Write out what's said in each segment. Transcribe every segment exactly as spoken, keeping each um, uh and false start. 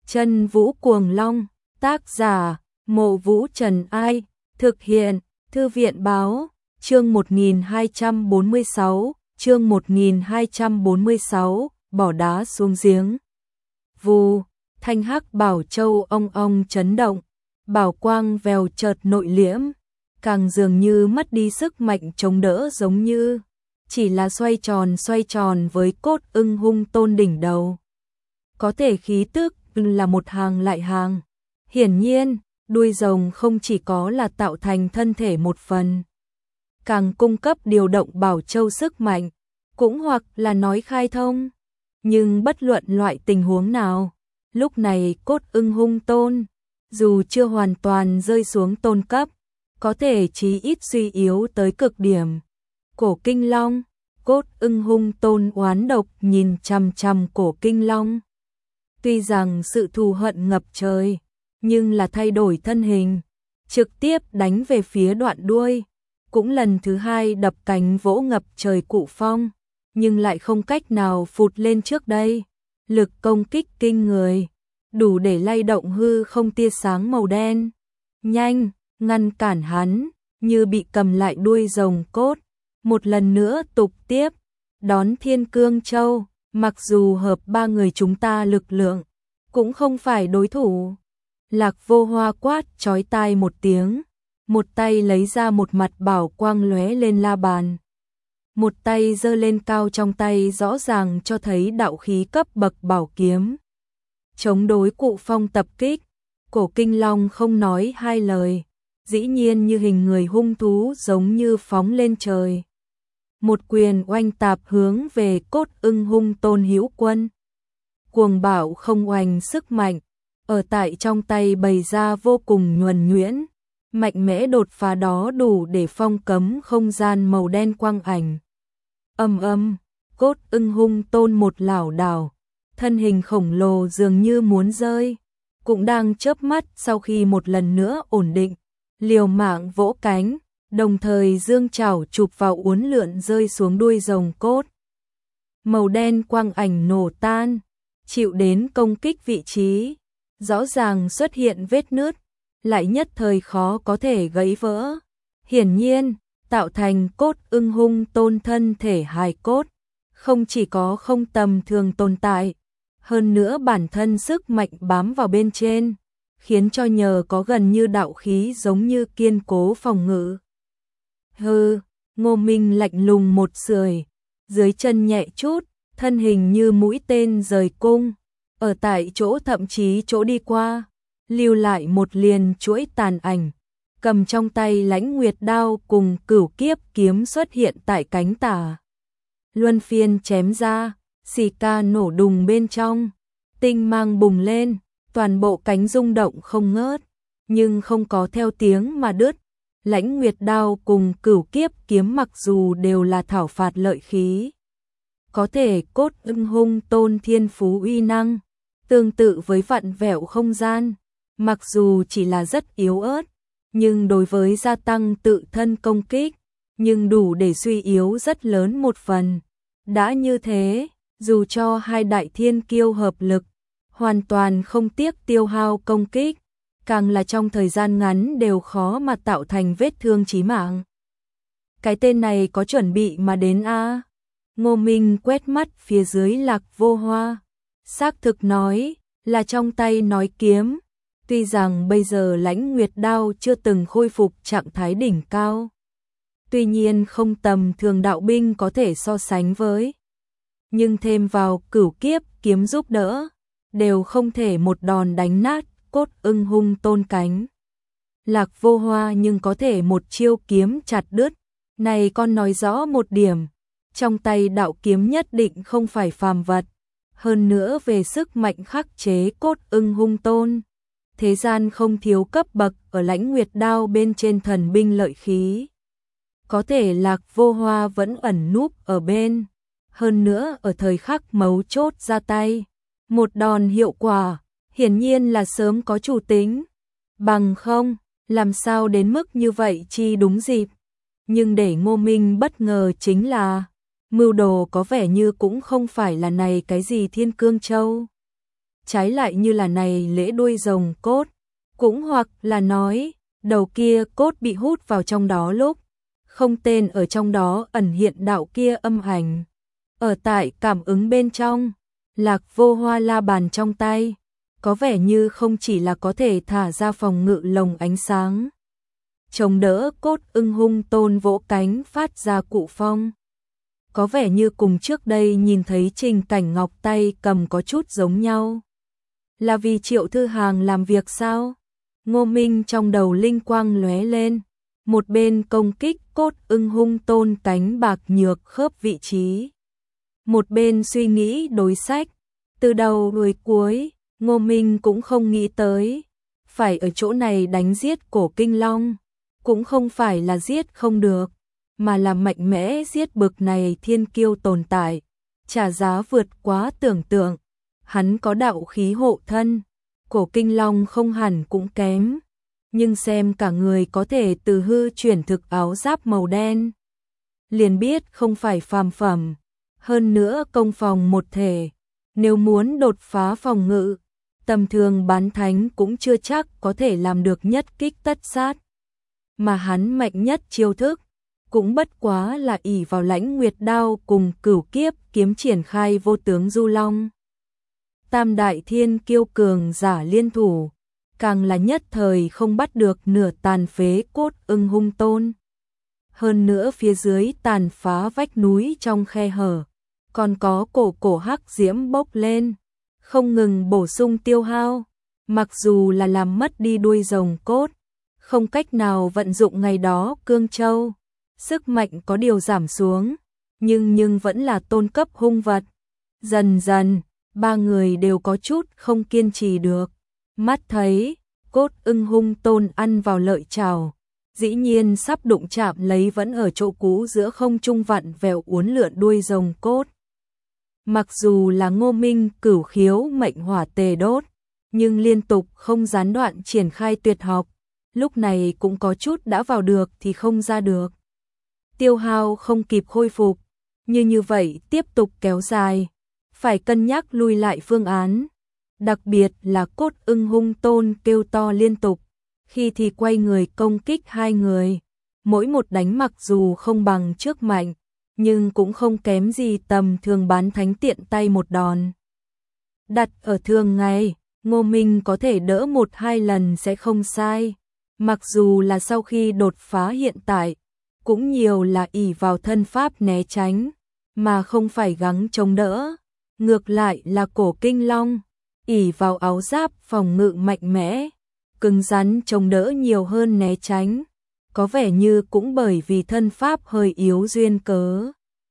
Chân Vũ Cuồng Long, tác giả, Mộ Vũ Trần Ai, thực hiện, Thư viện Báo, chương một nghìn hai trăm bốn mươi sáu, chương một nghìn hai trăm bốn mươi sáu, bỏ đá xuống giếng. Vù, thanh hắc bảo châu ong ong chấn động, bảo quang vèo chợt nội liễm, càng dường như mất đi sức mạnh chống đỡ, giống như chỉ là xoay tròn xoay tròn với cốt ưng hung tôn đỉnh đầu. Có thể khí tức là một hàng lại hàng. Hiển nhiên, đuôi rồng không chỉ có là tạo thành thân thể một phần, càng cung cấp điều động bảo châu sức mạnh, cũng hoặc là nói khai thông. Nhưng bất luận loại tình huống nào, lúc này cốt ưng hung tôn, dù chưa hoàn toàn rơi xuống tôn cấp, có thể chí ít suy yếu tới cực điểm. Cổ Kinh Long, cốt ưng hung tôn oán độc nhìn chằm chằm Cổ Kinh Long. Tuy rằng sự thù hận ngập trời, nhưng là thay đổi thân hình, trực tiếp đánh về phía đoạn đuôi, cũng lần thứ hai đập cánh vỗ ngập trời cụ phong, nhưng lại không cách nào phụt lên trước đây. Lực công kích kinh người, đủ để lay động hư không tia sáng màu đen. Nhanh, ngăn cản hắn, như bị cầm lại đuôi rồng cốt. Một lần nữa tục tiếp, đón Thiên Cương Châu, mặc dù hợp ba người chúng ta lực lượng, cũng không phải đối thủ. Lạc Vô Hoa quát chói tai một tiếng, một tay lấy ra một mặt bảo quang lóe lên la bàn. Một tay giơ lên cao, trong tay rõ ràng cho thấy đạo khí cấp bậc bảo kiếm. Chống đối cụ phong tập kích, Cổ Kinh Long không nói hai lời, dĩ nhiên như hình người hung thú giống như phóng lên trời. Một quyền oanh tạp hướng về cốt ưng hung tôn hữu quân. Cuồng bảo không oanh sức mạnh, ở tại trong tay bày ra vô cùng nhuần nhuyễn, mạnh mẽ đột phá đó đủ để phong cấm không gian màu đen quang ảnh. Âm âm, cốt ưng hung tôn một lảo đảo, thân hình khổng lồ dường như muốn rơi, cũng đang chớp mắt sau khi một lần nữa ổn định, liều mạng vỗ cánh, đồng thời dương chảo chụp vào uốn lượn rơi xuống đuôi rồng cốt. Màu đen quang ảnh nổ tan, chịu đến công kích vị trí, rõ ràng xuất hiện vết nứt, lại nhất thời khó có thể gãy vỡ. Hiển nhiên, tạo thành cốt ưng hung tôn thân thể hài cốt, không chỉ có không tầm thường tồn tại, hơn nữa bản thân sức mạnh bám vào bên trên, khiến cho nhờ có gần như đạo khí giống như kiên cố phòng ngự. Hừ, Ngô Minh lạnh lùng một sưởi, dưới chân nhẹ chút, thân hình như mũi tên rời cung, ở tại chỗ thậm chí chỗ đi qua, lưu lại một liền chuỗi tàn ảnh, cầm trong tay Lãnh Nguyệt đao cùng Cửu Kiếp kiếm xuất hiện tại cánh tả. Luân phiên chém ra, xì ca nổ đùng bên trong, tinh mang bùng lên, toàn bộ cánh rung động không ngớt, nhưng không có theo tiếng mà đứt. Lãnh Nguyệt đao cùng Cửu Kiếp kiếm mặc dù đều là thảo phạt lợi khí, có thể cốt ưng hung tôn thiên phú uy năng, tương tự với vặn vẹo không gian, mặc dù chỉ là rất yếu ớt, nhưng đối với gia tăng tự thân công kích, nhưng đủ để suy yếu rất lớn một phần. Đã như thế, dù cho hai đại thiên kiêu hợp lực, hoàn toàn không tiếc tiêu hao công kích, càng là trong thời gian ngắn đều khó mà tạo thành vết thương chí mạng. Cái tên này có chuẩn bị mà đến a? À? Ngô Minh quét mắt phía dưới Lạc Vô Hoa, xác thực nói là trong tay nói kiếm. Tuy rằng bây giờ Lãnh Nguyệt đao chưa từng khôi phục trạng thái đỉnh cao, tuy nhiên không tầm thường đạo binh có thể so sánh với, nhưng thêm vào Cửu Kiếp kiếm giúp đỡ, đều không thể một đòn đánh nát cốt ưng hung tôn cánh. Lạc Vô Hoa nhưng có thể một chiêu kiếm chặt đứt, này con nói rõ một điểm, trong tay đạo kiếm nhất định không phải phàm vật, hơn nữa về sức mạnh khắc chế cốt ưng hung tôn. Thế gian không thiếu cấp bậc ở Lãnh Nguyệt đao bên trên thần binh lợi khí. Có thể Lạc Vô Hoa vẫn ẩn núp ở bên, hơn nữa ở thời khắc mấu chốt ra tay. Một đòn hiệu quả, hiển nhiên là sớm có chủ tính. Bằng không, làm sao đến mức như vậy chi đúng dịp. Nhưng để Ngô Minh bất ngờ chính là, mưu đồ có vẻ như cũng không phải là này cái gì Thiên Cương Châu. trái lại như là này lễ đuôi rồng cốt, cũng hoặc là nói, đầu kia cốt bị hút vào trong đó lúc, không tên ở trong đó ẩn hiện đạo kia âm ảnh. Ở tại cảm ứng bên trong, Lạc Vô Hoa la bàn trong tay, có vẻ như không chỉ là có thể thả ra phòng ngự lồng ánh sáng, chống đỡ cốt ưng hung tôn vỗ cánh phát ra cụ phong. Có vẻ như cùng trước đây nhìn thấy Trình Cảnh Ngọc tay cầm có chút giống nhau. Là vì Triệu Thư Hàng làm việc sao? Ngô Minh trong đầu linh quang lóe lên, một bên công kích cốt ưng hung tôn cánh bạc nhược khớp vị trí, một bên suy nghĩ đối sách. Từ đầu đuôi cuối, Ngô Minh cũng không nghĩ tới phải ở chỗ này đánh giết Cổ Kinh Long, cũng không phải là giết không được, mà là mạnh mẽ giết bực này thiên kiêu tồn tại, trả giá vượt quá tưởng tượng. Hắn có đạo khí hộ thân, Cổ Kinh Long không hẳn cũng kém, nhưng xem cả người có thể từ hư chuyển thực áo giáp màu đen, liền biết không phải phàm phẩm, hơn nữa công phòng một thể, nếu muốn đột phá phòng ngự, tầm thường bán thánh cũng chưa chắc có thể làm được nhất kích tất sát. Mà hắn mạnh nhất chiêu thức, cũng bất quá là ỷ vào Lãnh Nguyệt đao cùng Cửu Kiếp kiếm triển khai vô tướng du long. Tam đại thiên kiêu cường giả liên thủ, càng là nhất thời không bắt được nửa tàn phế cốt ưng hung tôn. Hơn nữa phía dưới tàn phá vách núi trong khe hở, còn có cổ cổ hắc diễm bốc lên, không ngừng bổ sung tiêu hao. Mặc dù là làm mất đi đuôi rồng cốt, không cách nào vận dụng ngày đó cương châu, sức mạnh có điều giảm xuống, nhưng nhưng vẫn là tôn cấp hung vật. Dần dần, ba người đều có chút không kiên trì được. Mắt thấy, cốt ưng hung tôn ăn vào lợi chảo, dĩ nhiên sắp đụng chạm lấy vẫn ở chỗ cũ giữa không trung vặn vẹo uốn lượn đuôi rồng cốt. Mặc dù là Ngô Minh cửu khiếu mệnh hỏa tề đốt, nhưng liên tục không gián đoạn triển khai tuyệt học, lúc này cũng có chút đã vào được thì không ra được. Tiêu hao không kịp khôi phục, như như vậy tiếp tục kéo dài, phải cân nhắc lui lại phương án. Đặc biệt là cốt ưng hung tôn kêu to liên tục, khi thì quay người công kích hai người, mỗi một đánh mặc dù không bằng trước mạnh, nhưng cũng không kém gì tầm thường bán thánh tiện tay một đòn. Đặt ở thường ngày, Ngô Minh có thể đỡ một hai lần sẽ không sai, mặc dù là sau khi đột phá hiện tại, cũng nhiều là ỷ vào thân pháp né tránh, mà không phải gắng chống đỡ. Ngược lại là Cổ Kinh Long, ỷ vào áo giáp phòng ngự mạnh mẽ, cứng rắn chống đỡ nhiều hơn né tránh, có vẻ như cũng bởi vì thân pháp hơi yếu duyên cớ.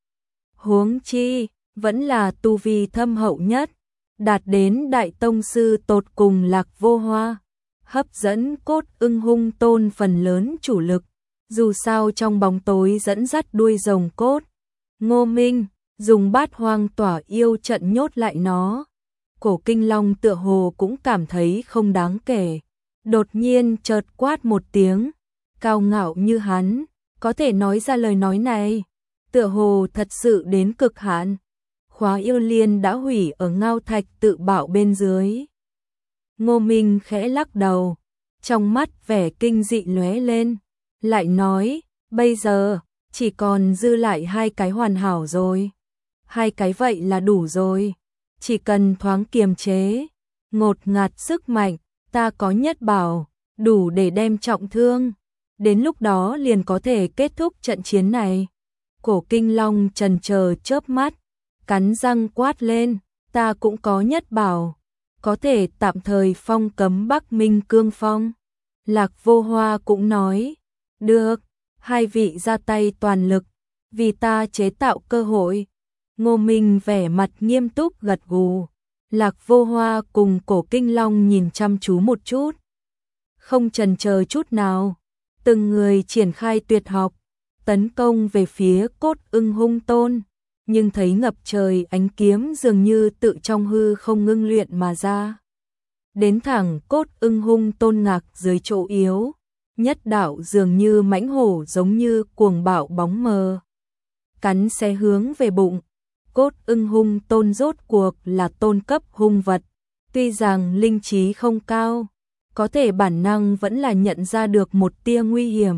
Huống chi, vẫn là tu vi thâm hậu nhất, đạt đến đại tông sư tột cùng Lạc Vô Hoa, hấp dẫn cốt ưng hung tôn phần lớn chủ lực, dù sao trong bóng tối dẫn dắt đuôi rồng cốt. Ngô Minh dùng bát hoang tỏa yêu trận nhốt lại nó. Cổ Kinh Long tựa hồ cũng cảm thấy không đáng kể, đột nhiên chợt quát một tiếng, cao ngạo như hắn, có thể nói ra lời nói này, tựa hồ thật sự đến cực hạn. Khóa yêu liên đã hủy ở ngao thạch tự bảo bên dưới. Ngô Minh khẽ lắc đầu, trong mắt vẻ kinh dị lóe lên, lại nói, bây giờ, chỉ còn dư lại hai cái hoàn hảo rồi. Hai cái vậy là đủ rồi, chỉ cần thoáng kiềm chế, ngột ngạt sức mạnh, ta có nhất bảo, đủ để đem trọng thương, đến lúc đó liền có thể kết thúc trận chiến này. Cổ Kinh Long trần chờ chớp mắt, cắn răng quát lên, ta cũng có nhất bảo, có thể tạm thời phong cấm Bắc Minh Cương Phong. Lạc Vô Hoa cũng nói, được, hai vị ra tay toàn lực, vì ta chế tạo cơ hội. Ngô Minh vẻ mặt nghiêm túc gật gù. Lạc Vô Hoa cùng Cổ Kinh Long nhìn chăm chú một chút, không chần chờ chút nào, từng người triển khai tuyệt học, tấn công về phía cốt ưng hung tôn, nhưng thấy ngập trời ánh kiếm dường như tự trong hư không ngưng luyện mà ra. Đến thẳng cốt ưng hung tôn ngạc dưới chỗ yếu, nhất đạo dường như mãnh hổ giống như cuồng bạo bóng mờ, cắn xé hướng về bụng. Cốt ưng hung tôn rốt cuộc là tôn cấp hung vật, Tuy rằng linh trí không cao, có thể bản năng vẫn là nhận ra được một tia nguy hiểm.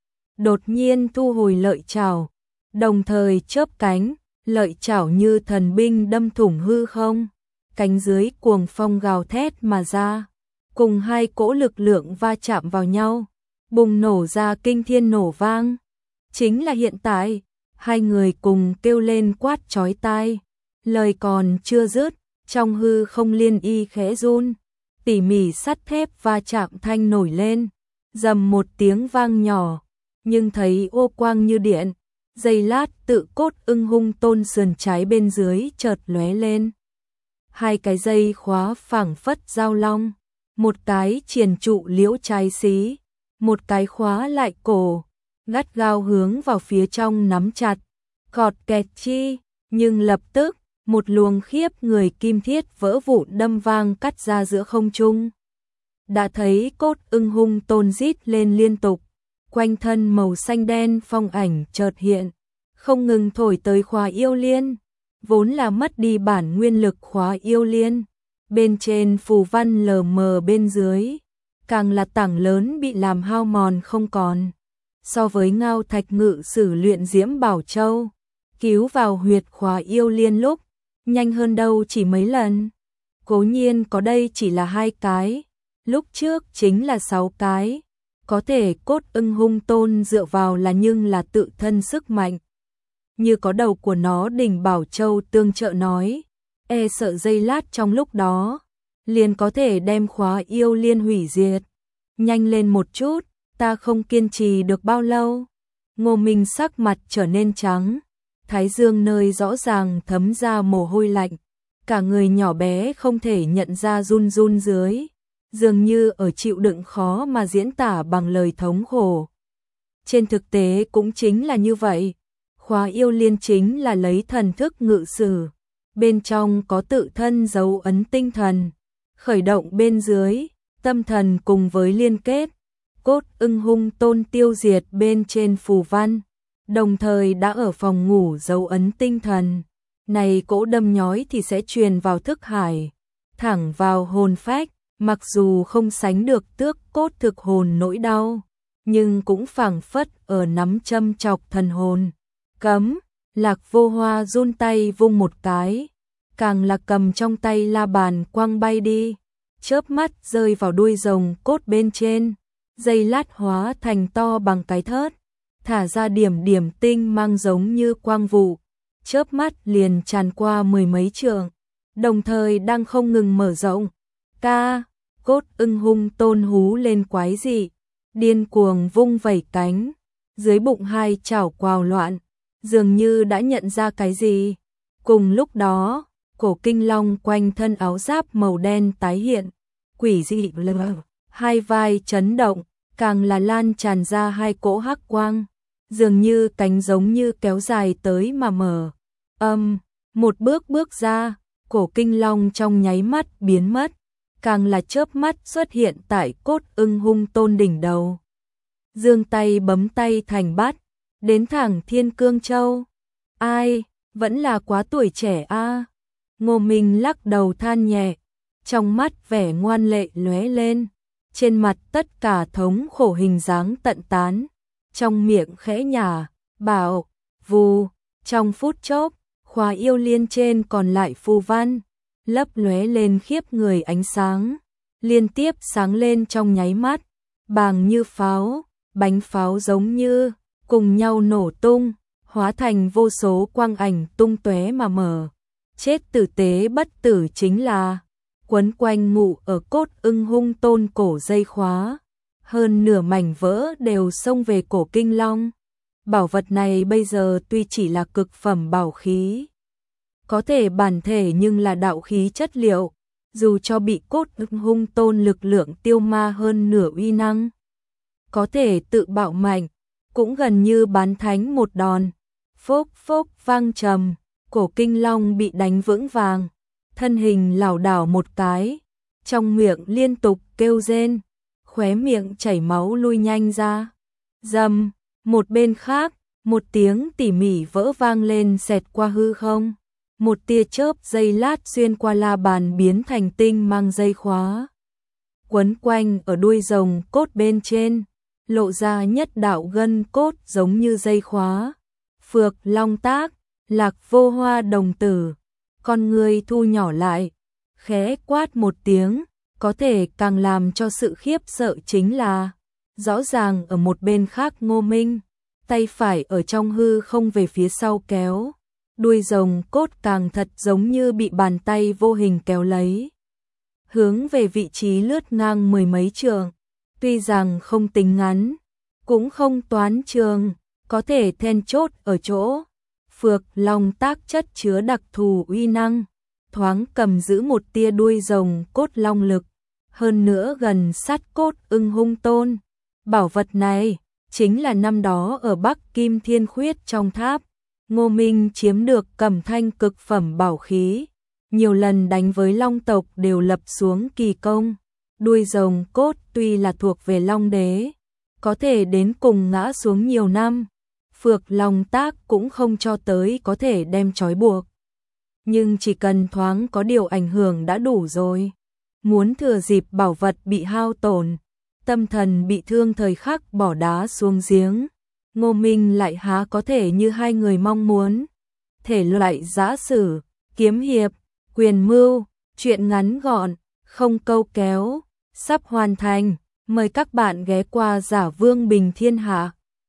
Đột nhiên thu hồi lợi chảo, đồng thời chớp cánh, lợi chảo như thần binh đâm thủng hư không, cánh dưới cuồng phong gào thét mà ra, cùng hai cỗ lực lượng va chạm vào nhau, bùng nổ ra kinh thiên nổ vang. Chính là hiện tại, hai người cùng kêu lên quát chói tai, lời còn chưa dứt, trong hư không liên y khẽ run, tỉ mỉ sắt thép va chạm thanh nổi lên, rầm một tiếng vang nhỏ, nhưng thấy ô quang như điện, giây lát tự cốt ưng hung tôn sườn trái bên dưới chợt lóe lên. Hai cái dây khóa phảng phất giao long, một cái triền trụ liễu trái xí, một cái khóa lại cổ, gắt gao hướng vào phía trong nắm chặt, cọt kẹt chi, nhưng lập tức, một luồng khiếp người kim thiết vỡ vụn đâm vang cắt ra giữa không trung. Đã thấy cốt ưng hung tôn rít lên liên tục, quanh thân màu xanh đen phong ảnh chợt hiện, không ngừng thổi tới khóa yêu liên, vốn là mất đi bản nguyên lực khóa yêu liên, bên trên phù văn lờ mờ bên dưới, càng là tảng lớn bị làm hao mòn không còn. So với Ngao Thạch ngự sử luyện Diễm Bảo Châu, cứu vào huyệt khóa yêu liên lúc, nhanh hơn đâu chỉ mấy lần. Cố nhiên có đây chỉ là hai cái, lúc trước chính là sáu cái, có thể cốt ưng hung tôn dựa vào là nhưng là tự thân sức mạnh. Như có đầu của nó Đỉnh Bảo Châu tương trợ nói, e sợ giây lát trong lúc đó, liền có thể đem khóa yêu liên hủy diệt. Nhanh lên một chút, ta không kiên trì được bao lâu. Ngô Minh sắc mặt trở nên trắng, thái dương nơi rõ ràng thấm ra mồ hôi lạnh, cả người nhỏ bé không thể nhận ra run run dưới, dường như ở chịu đựng khó mà diễn tả bằng lời thống khổ. Trên thực tế cũng chính là như vậy, khóa yêu liên chính là lấy thần thức ngự sử, bên trong có tự thân dấu ấn tinh thần, khởi động bên dưới, tâm thần cùng với liên kết, cốt ưng hung tôn tiêu diệt bên trên phù văn, đồng thời đã ở phòng ngủ dấu ấn tinh thần, này cỗ đâm nhói thì sẽ truyền vào thức hải, thẳng vào hồn phách, mặc dù không sánh được tước cốt thực hồn nỗi đau, nhưng cũng phảng phất ở nắm châm chọc thần hồn. Cấm, Lạc Vô Hoa run tay vung một cái, càng là cầm trong tay la bàn quăng bay đi, chớp mắt rơi vào đuôi rồng cốt bên trên, giây lát hóa thành to bằng cái thớt, thả ra điểm điểm tinh mang giống như quang vụ, chớp mắt liền tràn qua mười mấy trượng, đồng thời đang không ngừng mở rộng. Ca, cốt ưng hung tôn hú lên quái dị, điên cuồng vung vẩy cánh, dưới bụng hai chảo quào loạn, dường như đã nhận ra cái gì. Cùng lúc đó, cổ kinh long quanh thân áo giáp màu đen tái hiện, quỷ dị lờ, hai vai chấn động, càng là lan tràn ra hai cỗ hắc quang, dường như cánh giống như kéo dài tới mà mở. Âm, um, một bước bước ra, cổ kinh long trong nháy mắt biến mất, càng là chớp mắt xuất hiện tại cốt ưng hung tôn đỉnh đầu. Dương tay bấm tay thành bắt, đến thẳng Thiên Cương Châu. Ai, vẫn là quá tuổi trẻ a. À. Ngô Minh lắc đầu than nhẹ, trong mắt vẻ ngoan lệ lóe lên, trên mặt tất cả thống khổ hình dáng tận tán, trong miệng khẽ nhả, bảo, vù, trong phút chốc, khóa yêu liên trên còn lại phù văn, lấp lóe lên khiếp người ánh sáng, liên tiếp sáng lên trong nháy mắt, bàng như pháo, bánh pháo giống như cùng nhau nổ tung, hóa thành vô số quang ảnh tung tóe mà mở. Chết tử tế bất tử chính là quấn quanh ngụ ở cốt ưng hung tôn cổ dây khóa, hơn nửa mảnh vỡ đều xông về cổ kinh long. Bảo vật này bây giờ tuy chỉ là cực phẩm bảo khí, có thể bản thể nhưng là đạo khí chất liệu, dù cho bị cốt ưng hung tôn lực lượng tiêu ma hơn nửa uy năng, có thể tự bạo mạnh, cũng gần như bán thánh một đòn. Phốc phốc vang trầm, cổ kinh long bị đánh vững vàng, thân hình lảo đảo một cái, trong miệng liên tục kêu rên, khóe miệng chảy máu lui nhanh ra. Rầm, một bên khác, một tiếng tỉ mỉ vỡ vang lên xẹt qua hư không, một tia chớp giây lát xuyên qua la bàn biến thành tinh mang dây khóa. Quấn quanh ở đuôi rồng cốt bên trên, lộ ra nhất đạo gân cốt giống như dây khóa. Phược Long Tác, Lạc Vô Hoa đồng tử, con người thu nhỏ lại, khẽ quát một tiếng, có thể càng làm cho sự khiếp sợ chính là, rõ ràng ở một bên khác Ngô Minh, tay phải ở trong hư không về phía sau kéo, đuôi rồng cốt càng thật giống như bị bàn tay vô hình kéo lấy. Hướng về vị trí lướt ngang mười mấy trường, tuy rằng không tính ngắn, cũng không toán trường, có thể then chốt ở chỗ. Phược Long Tác chất chứa đặc thù uy năng, thoáng cầm giữ một tia đuôi rồng cốt long lực, hơn nữa gần sát cốt ưng hung tôn. Bảo vật này chính là năm đó ở Bắc Kim Thiên Khuyết trong tháp, Ngô Minh chiếm được cẩm thanh cực phẩm bảo khí, nhiều lần đánh với long tộc đều lập xuống kỳ công. Đuôi rồng cốt tuy là thuộc về Long Đế, có thể đến cùng ngã xuống nhiều năm, Phược Long Tác cũng không cho tới có thể đem trói buộc. Nhưng chỉ cần thoáng có điều ảnh hưởng đã đủ rồi. Muốn thừa dịp bảo vật bị hao tổn, tâm thần bị thương thời khắc bỏ đá xuống giếng, Ngô Minh lại há có thể như hai người mong muốn. Thể loại giã sử, kiếm hiệp, quyền mưu, truyện ngắn gọn, không câu kéo, sắp hoàn thành. Mời các bạn ghé qua Giả Vương Bình Thiên Hạ.